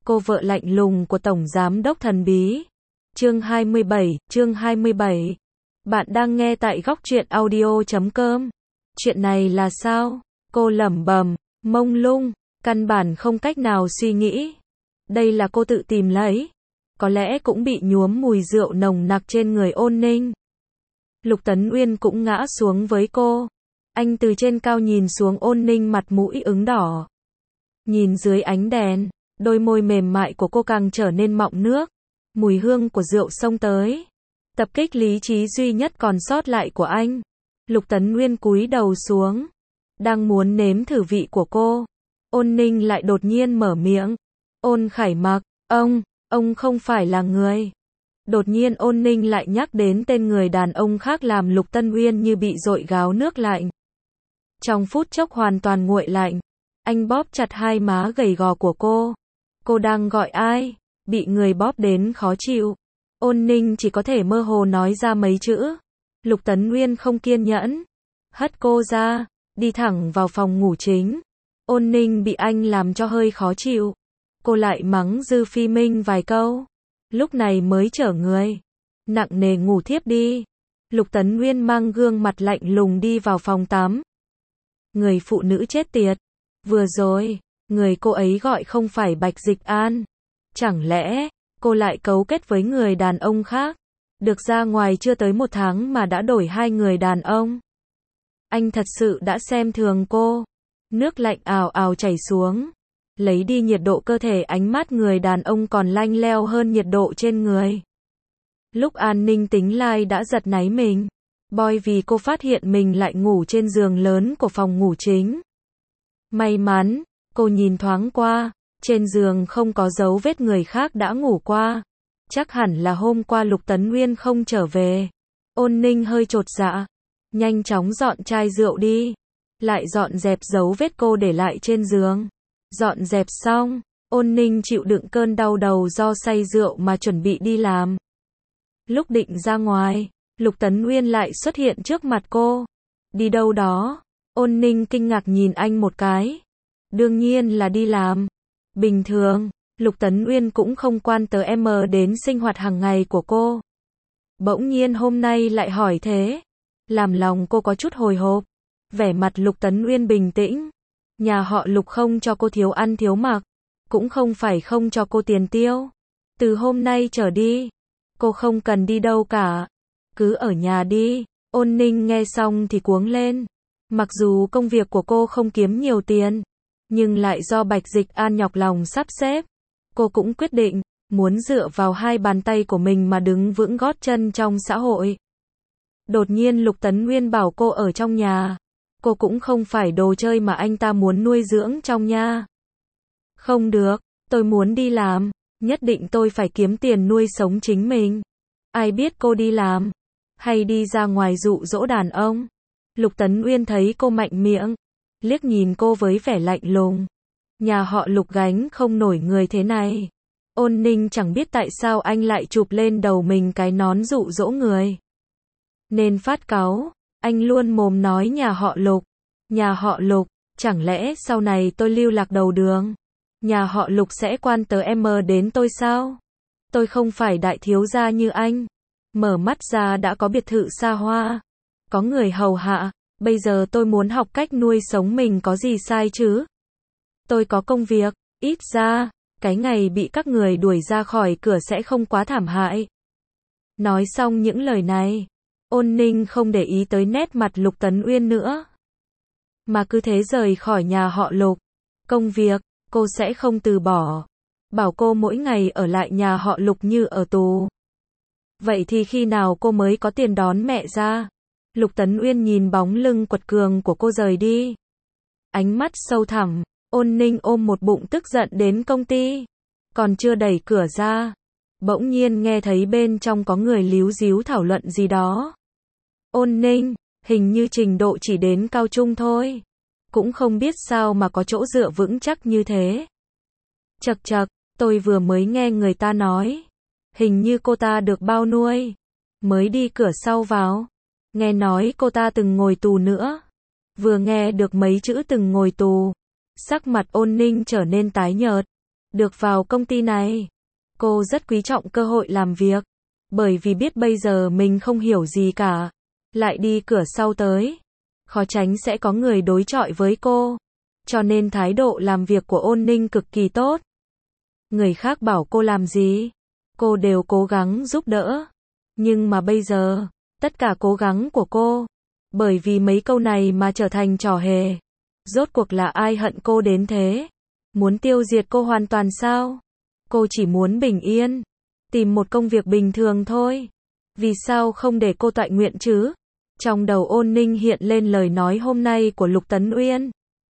cô vợ lạnh lùng của Tổng Giám đốc thần bí. Chương 27. Bạn đang nghe tại góc truyện audio.com. Chuyện này là sao? Cô lẩm bẩm, mông lung, căn bản không cách nào suy nghĩ. Đây là cô tự tìm lấy. Có lẽ cũng bị nhuốm mùi rượu nồng nặc trên người Ôn Ninh. Lục Tấn Uyên cũng ngã xuống với cô. Anh từ trên cao nhìn xuống Ôn Ninh, mặt mũi ửng đỏ. Nhìn dưới ánh đèn, đôi môi mềm mại của cô càng trở nên mọng nước. Mùi hương của rượu xông tới, tập kích lý trí duy nhất còn sót lại của anh. Lục Tấn Uyên cúi đầu xuống, đang muốn nếm thử vị của cô. Ôn Ninh lại đột nhiên mở miệng. Ôn Khải Mặc, ông không phải là người. Đột nhiên Ôn Ninh lại nhắc đến tên người đàn ông khác làm Lục Tấn Uyên như bị dội gáo nước lạnh. Trong phút chốc hoàn toàn nguội lạnh, anh bóp chặt hai má gầy gò của cô. Cô đang gọi ai? Bị người bóp đến khó chịu. Ôn Ninh chỉ có thể mơ hồ nói ra mấy chữ. Lục Tấn Uyên không kiên nhẫn, hất cô ra, đi thẳng vào phòng ngủ chính. Ôn Ninh bị anh làm cho hơi khó chịu. Cô lại mắng Dư Phi Minh vài câu, lúc này mới trở người, nặng nề ngủ thiếp đi. Lục Tấn Uyên mang gương mặt lạnh lùng đi vào phòng tắm. Người phụ nữ chết tiệt. Vừa rồi, người cô ấy gọi không phải Bạch Dịch An. Chẳng lẽ, cô lại cấu kết với người đàn ông khác? Được ra ngoài chưa tới 1 tháng mà đã đổi 2 người đàn ông. Anh thật sự đã xem thường cô. Nước lạnh ào ào chảy xuống, lấy đi nhiệt độ cơ thể, ánh mắt người đàn ông còn lanh leo hơn nhiệt độ trên người. Lúc An Ninh tính lai đã giật náy mình. Boy vì cô phát hiện mình lại ngủ trên giường lớn của phòng ngủ chính. May mắn, cô nhìn thoáng qua. Trên giường không có dấu vết người khác đã ngủ qua. Chắc hẳn là hôm qua Lục Tấn Uyên không trở về. Ôn Ninh hơi chột dạ, nhanh chóng dọn chai rượu đi. Lại dọn dẹp dấu vết cô để lại trên giường. Dọn dẹp xong, Ôn Ninh chịu đựng cơn đau đầu do say rượu mà chuẩn bị đi làm. Lúc định ra ngoài, Lục Tấn Uyên lại xuất hiện trước mặt cô. Đi đâu đó? Ôn Ninh kinh ngạc nhìn anh một cái. Đương nhiên là đi làm. Bình thường, Lục Tấn Uyên cũng không quan tới đến sinh hoạt hàng ngày của cô. Bỗng nhiên hôm nay lại hỏi thế, làm lòng cô có chút hồi hộp. Vẻ mặt Lục Tấn Uyên bình tĩnh. Nhà họ Lục không cho cô thiếu ăn thiếu mặc, cũng không phải không cho cô tiền tiêu. Từ hôm nay trở đi, cô không cần đi đâu cả, cứ ở nhà đi. Ôn Ninh nghe xong thì cuống lên. Mặc dù công việc của cô không kiếm nhiều tiền, nhưng lại do Bạch Dịch An nhọc lòng sắp xếp, cô cũng quyết định, muốn dựa vào 2 bàn tay của mình mà đứng vững gót chân trong xã hội. Đột nhiên Lục Tấn Uyên bảo cô ở trong nhà. Cô cũng không phải đồ chơi mà anh ta muốn nuôi dưỡng trong nhà. Không được, tôi muốn đi làm, nhất định tôi phải kiếm tiền nuôi sống chính mình. Ai biết cô đi làm, hay đi ra ngoài dụ dỗ đàn ông? Lục Tấn Uyên thấy cô mạnh miệng, liếc nhìn cô với vẻ lạnh lùng. Nhà họ Lục gánh không nổi người thế này. Ôn Ninh chẳng biết tại sao anh lại chụp lên đầu mình cái nón dụ dỗ người. Nên phát cáu, anh luôn mồm nói nhà họ Lục. Nhà họ Lục, chẳng lẽ sau này tôi lưu lạc đầu đường, nhà họ Lục sẽ quan tới đến tôi sao? Tôi không phải đại thiếu gia như anh. Mở mắt ra đã có biệt thự xa hoa, có người hầu hạ. Bây giờ tôi muốn học cách nuôi sống mình có gì sai chứ? Tôi có công việc, ít ra, cái ngày bị các người đuổi ra khỏi cửa sẽ không quá thảm hại. Nói xong những lời này, Ôn Ninh không để ý tới nét mặt Lục Tấn Uyên nữa, mà cứ thế rời khỏi nhà họ Lục. Công việc, cô sẽ không từ bỏ. Bảo cô mỗi ngày ở lại nhà họ Lục như ở tù. Vậy thì khi nào cô mới có tiền đón mẹ ra? Lục Tấn Uyên nhìn bóng lưng quật cường của cô rời đi. Ánh mắt sâu thẳm, Ôn Ninh ôm một bụng tức giận đến công ty. Còn chưa đẩy cửa ra, bỗng nhiên nghe thấy bên trong có người líu díu thảo luận gì đó. Ôn Ninh, hình như trình độ chỉ đến cao trung thôi. Cũng không biết sao mà có chỗ dựa vững chắc như thế. Chậc chậc, tôi vừa mới nghe người ta nói. Hình như cô ta được bao nuôi. Mới đi cửa sau vào. Nghe nói cô ta từng ngồi tù nữa. Vừa nghe được mấy chữ từng ngồi tù, sắc mặt Ôn Ninh trở nên tái nhợt. được vào công ty này. Cô rất quý trọng cơ hội làm việc, bởi vì biết bây giờ mình không hiểu gì cả, lại đi cửa sau tới, khó tránh sẽ có người đối chọi với cô. Cho nên thái độ làm việc của Ôn Ninh cực kỳ tốt. Người khác bảo cô làm gì, cô đều cố gắng giúp đỡ. Nhưng mà bây giờ, tất cả cố gắng của cô, bởi vì mấy câu này mà trở thành trò hề. Rốt cuộc là ai hận cô đến thế? Muốn tiêu diệt cô hoàn toàn sao? Cô chỉ muốn bình yên, tìm một công việc bình thường thôi. Vì sao không để cô toại nguyện chứ? Trong đầu Ôn Ninh hiện lên lời nói hôm nay của Lục Tấn Uyên.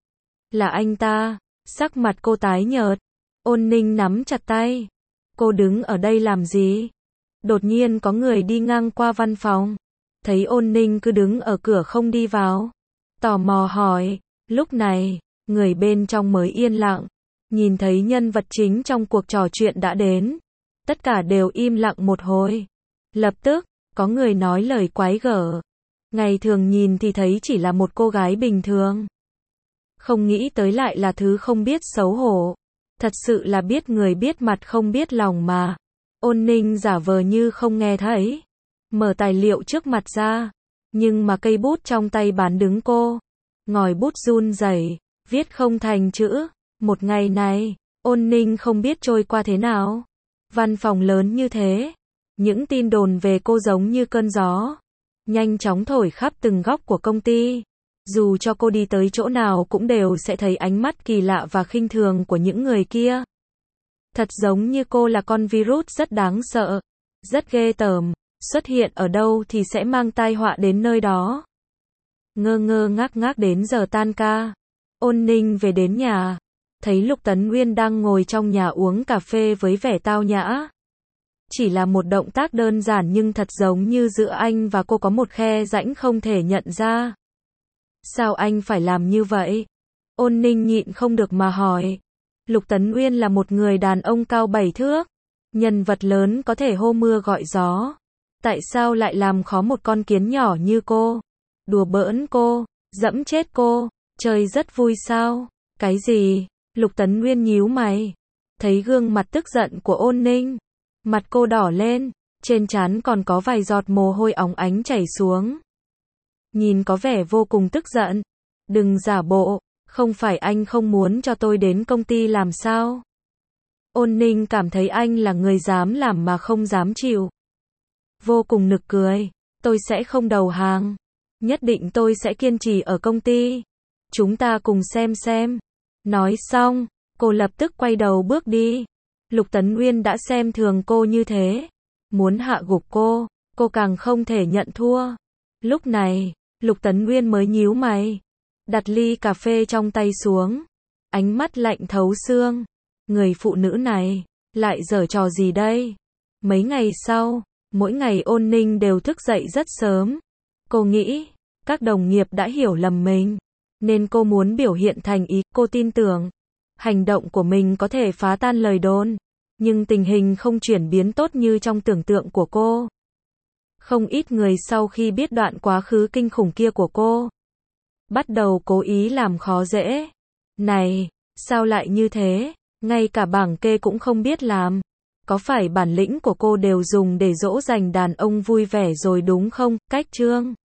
Là anh ta. Sắc mặt cô tái nhợt. Ôn Ninh nắm chặt tay. Cô đứng ở đây làm gì? Đột nhiên có người đi ngang qua văn phòng. Thấy Ôn Ninh cứ đứng ở cửa không đi vào. Tò mò hỏi. Lúc này, người bên trong mới yên lặng. Nhìn thấy nhân vật chính trong cuộc trò chuyện đã đến. Tất cả đều im lặng một hồi. Lập tức, có người nói lời quái gở. Ngày thường nhìn thì thấy chỉ là một cô gái bình thường. Không nghĩ tới lại là thứ không biết xấu hổ. Thật sự là biết người biết mặt không biết lòng mà. Ôn Ninh giả vờ như không nghe thấy. Mở tài liệu trước mặt ra. Nhưng mà cây bút trong tay bán đứng cô. Ngòi bút run rẩy, viết không thành chữ. Một ngày này, Ôn Ninh không biết trôi qua thế nào. Văn phòng lớn như thế. Những tin đồn về cô giống như cơn gió. Nhanh chóng thổi khắp từng góc của công ty. Dù cho cô đi tới chỗ nào cũng đều sẽ thấy ánh mắt kỳ lạ và khinh thường của những người kia. Thật giống như cô là con virus rất đáng sợ, rất ghê tởm, xuất hiện ở đâu thì sẽ mang tai họa đến nơi đó. Ngơ ngơ ngác ngác đến giờ tan ca. Ôn Ninh về đến nhà, thấy Lục Tấn Uyên đang ngồi trong nhà uống cà phê với vẻ tao nhã. Chỉ là một động tác đơn giản nhưng thật giống như giữa anh và cô có một khe rãnh không thể nhận ra. Sao anh phải làm như vậy? Ôn Ninh nhịn không được mà hỏi. Lục Tấn Uyên là một người đàn ông cao 7 thước, nhân vật lớn có thể hô mưa gọi gió. Tại sao lại làm khó một con kiến nhỏ như cô? Đùa bỡn cô, dẫm chết cô, chơi rất vui sao? Cái gì? Lục Tấn Uyên nhíu mày, thấy gương mặt tức giận của Ôn Ninh, mặt cô đỏ lên, trên trán còn có vài giọt mồ hôi óng ánh chảy xuống. Nhìn có vẻ vô cùng tức giận. Đừng giả bộ, không phải anh không muốn cho tôi đến công ty làm sao? Ôn Ninh cảm thấy anh là người dám làm mà không dám chịu. Vô cùng nực cười, tôi sẽ không đầu hàng. Nhất định tôi sẽ kiên trì ở công ty. Chúng ta cùng xem. Nói xong, cô lập tức quay đầu bước đi. Lục Tấn Uyên đã xem thường cô như thế. Muốn hạ gục cô càng không thể nhận thua. Lúc này, Lục Tấn Uyên mới nhíu mày, đặt ly cà phê trong tay xuống, ánh mắt lạnh thấu xương. Người phụ nữ này, lại giở trò gì đây? Mấy ngày sau, mỗi ngày Ôn Ninh đều thức dậy rất sớm. Cô nghĩ, các đồng nghiệp đã hiểu lầm mình, nên cô muốn biểu hiện thành ý. Cô tin tưởng, hành động của mình có thể phá tan lời đồn, nhưng tình hình không chuyển biến tốt như trong tưởng tượng của cô. Không ít người sau khi biết đoạn quá khứ kinh khủng kia của cô, bắt đầu cố ý làm khó dễ. Này, sao lại như thế? Ngay cả bảng kê cũng không biết làm. Có phải bản lĩnh của cô đều dùng để dỗ dành đàn ông vui vẻ rồi đúng không? Cách chương